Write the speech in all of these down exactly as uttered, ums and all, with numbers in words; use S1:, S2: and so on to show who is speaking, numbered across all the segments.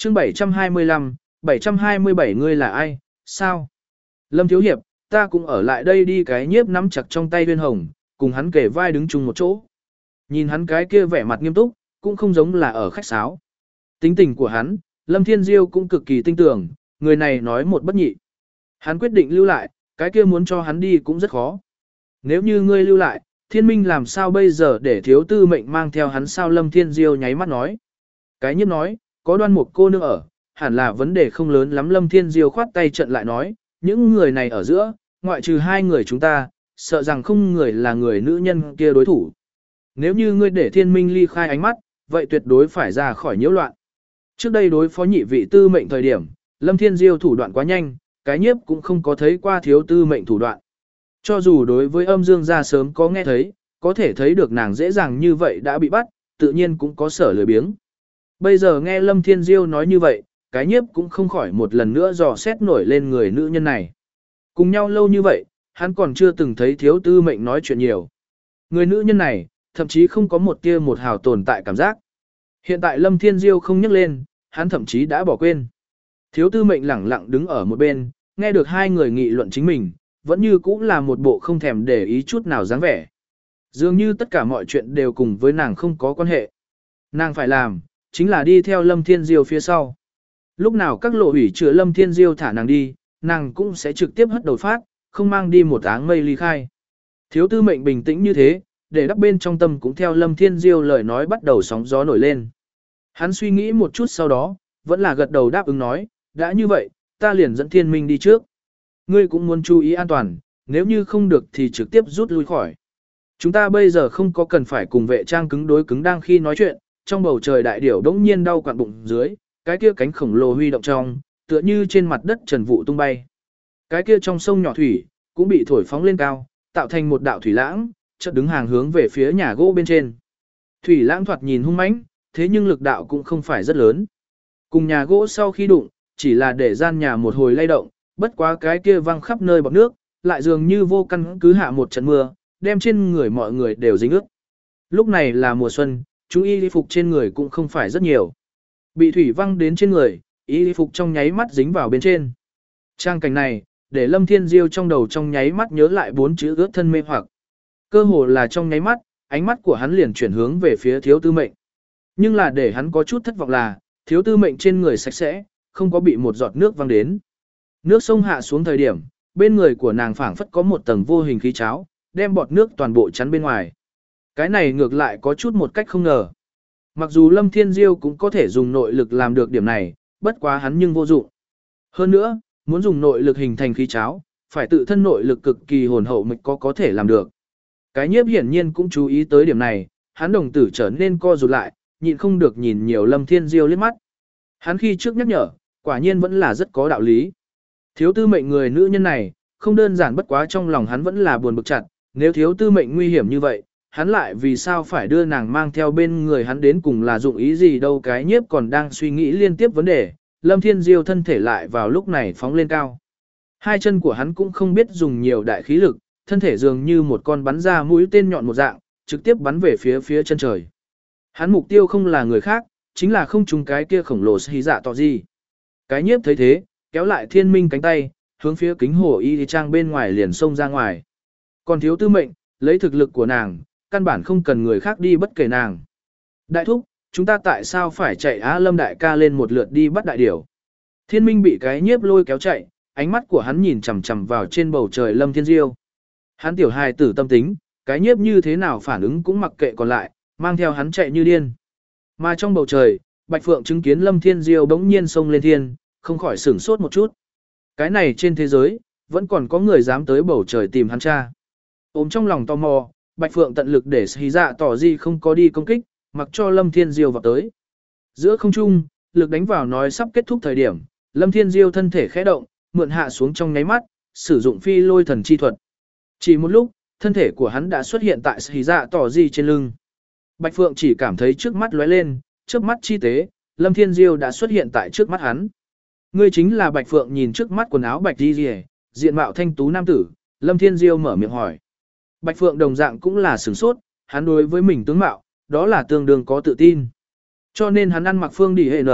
S1: chương bảy trăm hai mươi lăm, bảy trăm hai mươi bảy ngươi là ai, sao? Lâm Thiếu Hiệp, ta cũng ở lại đây đi. Cái nhiếp nắm chặt trong tay Uyên Hồng, cùng hắn kề vai đứng chung một chỗ. Nhìn hắn cái kia vẻ mặt nghiêm túc, cũng không giống là ở khách sáo. Tính tình của hắn, Lâm Thiên Diêu cũng cực kỳ tinh tưởng, người này nói một bất nhị. Hắn quyết định lưu lại, cái kia muốn cho hắn đi cũng rất khó. Nếu như ngươi lưu lại, Thiên Minh làm sao bây giờ để thiếu tư mệnh mang theo hắn sao? Lâm Thiên Diêu nháy mắt nói. Cái nhiếp nói, có Đoan Mục cô nương ở, hẳn là vấn đề không lớn lắm. Lâm Thiên Diêu khoát tay trận lại nói, những người này ở giữa, ngoại trừ hai người chúng ta, sợ rằng không người là người nữ nhân kia đối thủ. Nếu như ngươi để Thiên Minh ly khai ánh mắt, vậy tuyệt đối phải ra khỏi nhiễu loạn. Trước đây đối phó nhị vị tư mệnh thời điểm, Lâm Thiên Diêu thủ đoạn quá nhanh, cái nhiếp cũng không có thấy qua thiếu tư mệnh thủ đoạn. Cho dù đối với âm dương gia sớm có nghe thấy, có thể thấy được nàng dễ dàng như vậy đã bị bắt, tự nhiên cũng có sở lười biếng. Bây giờ nghe Lâm Thiên Diêu nói như vậy, cái nhiếp cũng không khỏi một lần nữa dò xét nổi lên người nữ nhân này. Cùng nhau lâu như vậy, hắn còn chưa từng thấy thiếu tư mệnh nói chuyện nhiều. Người nữ nhân này, thậm chí không có một tia một hào tồn tại cảm giác. Hiện tại Lâm Thiên Diêu không nhắc lên, hắn thậm chí đã bỏ quên. Thiếu tư mệnh lẳng lặng đứng ở một bên, nghe được hai người nghị luận chính mình, vẫn như cũng là một bộ không thèm để ý chút nào dáng vẻ. Dường như tất cả mọi chuyện đều cùng với nàng không có quan hệ. Nàng phải làm, chính là đi theo Lâm Thiên Diêu phía sau. Lúc nào các lộ ủy chữa Lâm Thiên Diêu thả nàng đi, nàng cũng sẽ trực tiếp hất đầu phát, không mang đi một áng mây ly khai. Thiếu tư mệnh bình tĩnh như thế, để đắp bên trong tâm cũng theo Lâm Thiên Diêu lời nói bắt đầu sóng gió nổi lên. Hắn suy nghĩ một chút sau đó, vẫn là gật đầu đáp ứng nói, đã như vậy, ta liền dẫn Thiên Minh đi trước. Ngươi cũng muốn chú ý an toàn, nếu như không được thì trực tiếp rút lui khỏi. Chúng ta bây giờ không có cần phải cùng vệ trang cứng đối cứng. Đang khi nói chuyện, trong bầu trời đại điểu đống nhiên đau quặn bụng dưới, cái kia cánh khổng lồ huy động trong, tựa như trên mặt đất trần vụ tung bay. Cái kia trong sông nhỏ thủy, cũng bị thổi phóng lên cao, tạo thành một đạo thủy lãng, chợt đứng hàng hướng về phía nhà gỗ bên trên. Thủy lãng thoạt nhìn hung mãnh, thế nhưng lực đạo cũng không phải rất lớn. Cùng nhà gỗ sau khi đụng, chỉ là để gian nhà một hồi lay động, bất quá cái kia văng khắp nơi bọt nước, lại dường như vô căn cứ hạ một trận mưa, đem trên người mọi người đều dính ướt. Lúc này là mùa xuân, chú y phục trên người cũng không phải rất nhiều. Bị thủy văng đến trên người, y phục trong nháy mắt dính vào bên trên. Trang cảnh này, để Lâm Thiên Diêu trong đầu trong nháy mắt nhớ lại bốn chữ ướt thân mê hoặc. Cơ hồ là trong nháy mắt, ánh mắt của hắn liền chuyển hướng về phía thiếu tư mệnh. Nhưng là để hắn có chút thất vọng là, thiếu tư mệnh trên người sạch sẽ, không có bị một giọt nước văng đến. Nước sông hạ xuống thời điểm, bên người của nàng phảng phất có một tầng vô hình khí cháo, đem bọt nước toàn bộ chắn bên ngoài. Cái này ngược lại có chút một cách không ngờ. Mặc dù Lâm Thiên Diêu cũng có thể dùng nội lực làm được điểm này, bất quá hắn nhưng vô dụng. Hơn nữa, muốn dùng nội lực hình thành khí cháo, phải tự thân nội lực cực kỳ hồn hậu mới có có thể làm được. Cái nhiếp hiển nhiên cũng chú ý tới điểm này, hắn đồng tử trở nên co rụt lại, nhịn không được nhìn nhiều Lâm Thiên Diêu liếc mắt. Hắn khi trước nhắc nhở, quả nhiên vẫn là rất có đạo lý. Thiếu tư mệnh người nữ nhân này, không đơn giản bất quá trong lòng hắn vẫn là buồn bực chặt, nếu thiếu tư mệnh nguy hiểm như vậy, hắn lại vì sao phải đưa nàng mang theo bên người hắn đến cùng là dụng ý gì đâu. Cái nhiếp còn đang suy nghĩ liên tiếp vấn đề, Lâm Thiên Diêu thân thể lại vào lúc này phóng lên cao. Hai chân của hắn cũng không biết dùng nhiều đại khí lực, thân thể dường như một con bắn ra mũi tên nhọn một dạng, trực tiếp bắn về phía phía chân trời. Hắn mục tiêu không là người khác, chính là không trúng cái kia khổng lồ xì dạ tỏ gì. Cái nhiếp thấy thế, kéo lại Thiên Minh cánh tay, hướng phía kính hồ y trang bên ngoài liền xông ra ngoài. Còn thiếu tư mệnh, lấy thực lực của nàng, căn bản không cần người khác đi bất kể nàng. Đại thúc, chúng ta tại sao phải chạy Á Lâm đại ca lên một lượt đi bắt đại điểu? Thiên Minh bị cái nhiếp lôi kéo chạy, ánh mắt của hắn nhìn chằm chằm vào trên bầu trời Lâm Thiên Diêu. Hắn tiểu hài tử tâm tính, cái nhiếp như thế nào phản ứng cũng mặc kệ còn lại, mang theo hắn chạy như điên. Mà trong bầu trời, Bạch Phượng chứng kiến Lâm Thiên Diêu bỗng nhiên xông lên thiên, không khỏi sửng sốt một chút. Cái này trên thế giới, vẫn còn có người dám tới bầu trời tìm hắn cha. Ôm trong lòng tò mò, Bạch Phượng tận lực để xì dạ tỏ gì không có đi công kích, mặc cho Lâm Thiên Diêu vào tới. Giữa không trung, lực đánh vào nói sắp kết thúc thời điểm, Lâm Thiên Diêu thân thể khẽ động, mượn hạ xuống trong nháy mắt, sử dụng phi lôi thần chi thuật. Chỉ một lúc, thân thể của hắn đã xuất hiện tại xì dạ tỏ gì trên lưng. Bạch Phượng chỉ cảm thấy trước mắt lóe lên, trước mắt chi tế, Lâm Thiên Diêu đã xuất hiện tại trước mắt hắn. Ngươi chính là Bạch Phượng. Nhìn trước mắt quần áo bạch đi rìa, diện mạo thanh tú nam tử, Lâm Thiên Diêu mở miệng hỏi. Bạch Phượng đồng dạng cũng là sửng sốt, hắn đối với mình tướng mạo, đó là tương đương có tự tin. Cho nên hắn ăn mặc phương đi hệ nở,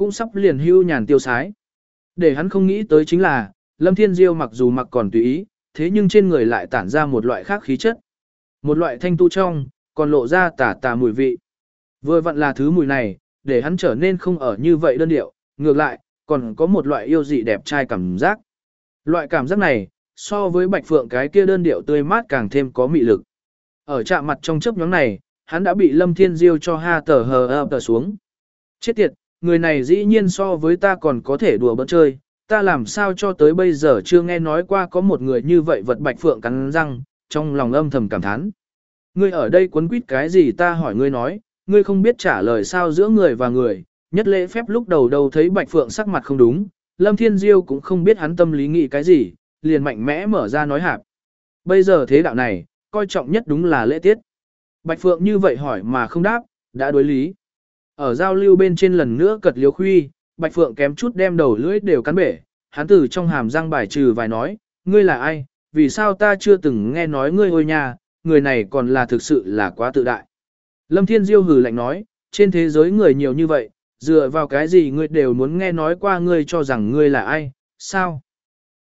S1: cũng sắp liền hưu nhàn tiêu sái. Để hắn không nghĩ tới chính là, Lâm Thiên Diêu mặc dù mặc còn tùy ý, thế nhưng trên người lại tản ra một loại khác khí chất. Một loại thanh tu trong, còn lộ ra tà tà mùi vị. Vừa vặn là thứ mùi này, để hắn trở nên không ở như vậy đơn điệu, ngược lại, còn có một loại yêu dị đẹp trai cảm giác. Loại cảm giác này, so với Bạch Phượng cái kia đơn điệu tươi mát càng thêm có mị lực. Ở chạm mặt trong chớp nhoáng này, hắn đã bị Lâm Thiên Diêu cho ha tờ hờ ập tờ xuống. Chết tiệt, người này dĩ nhiên so với ta còn có thể đùa bỡn chơi, ta làm sao cho tới bây giờ chưa nghe nói qua có một người như vậy. Vật Bạch Phượng cắn răng, trong lòng âm thầm cảm thán. Ngươi ở đây quấn quýt cái gì, ta hỏi ngươi nói, ngươi không biết trả lời sao giữa người và người. Nhất lễ phép lúc đầu đầu thấy Bạch Phượng sắc mặt không đúng, Lâm Thiên Diêu cũng không biết hắn tâm lý nghĩ cái gì, liền mạnh mẽ mở ra nói hạp. Bây giờ thế đạo này, coi trọng nhất đúng là lễ tiết. Bạch Phượng như vậy hỏi mà không đáp, đã đối lý. Ở giao lưu bên trên lần nữa cật liếu khuy, Bạch Phượng kém chút đem đầu lưỡi đều cắn bể, hắn từ trong hàm răng bài trừ vài nói, ngươi là ai, vì sao ta chưa từng nghe nói ngươi ôi nha, người này còn là thực sự là quá tự đại. Lâm Thiên Diêu hừ lạnh nói, trên thế giới người nhiều như vậy, dựa vào cái gì ngươi đều muốn nghe nói qua, ngươi cho rằng ngươi là ai, sao?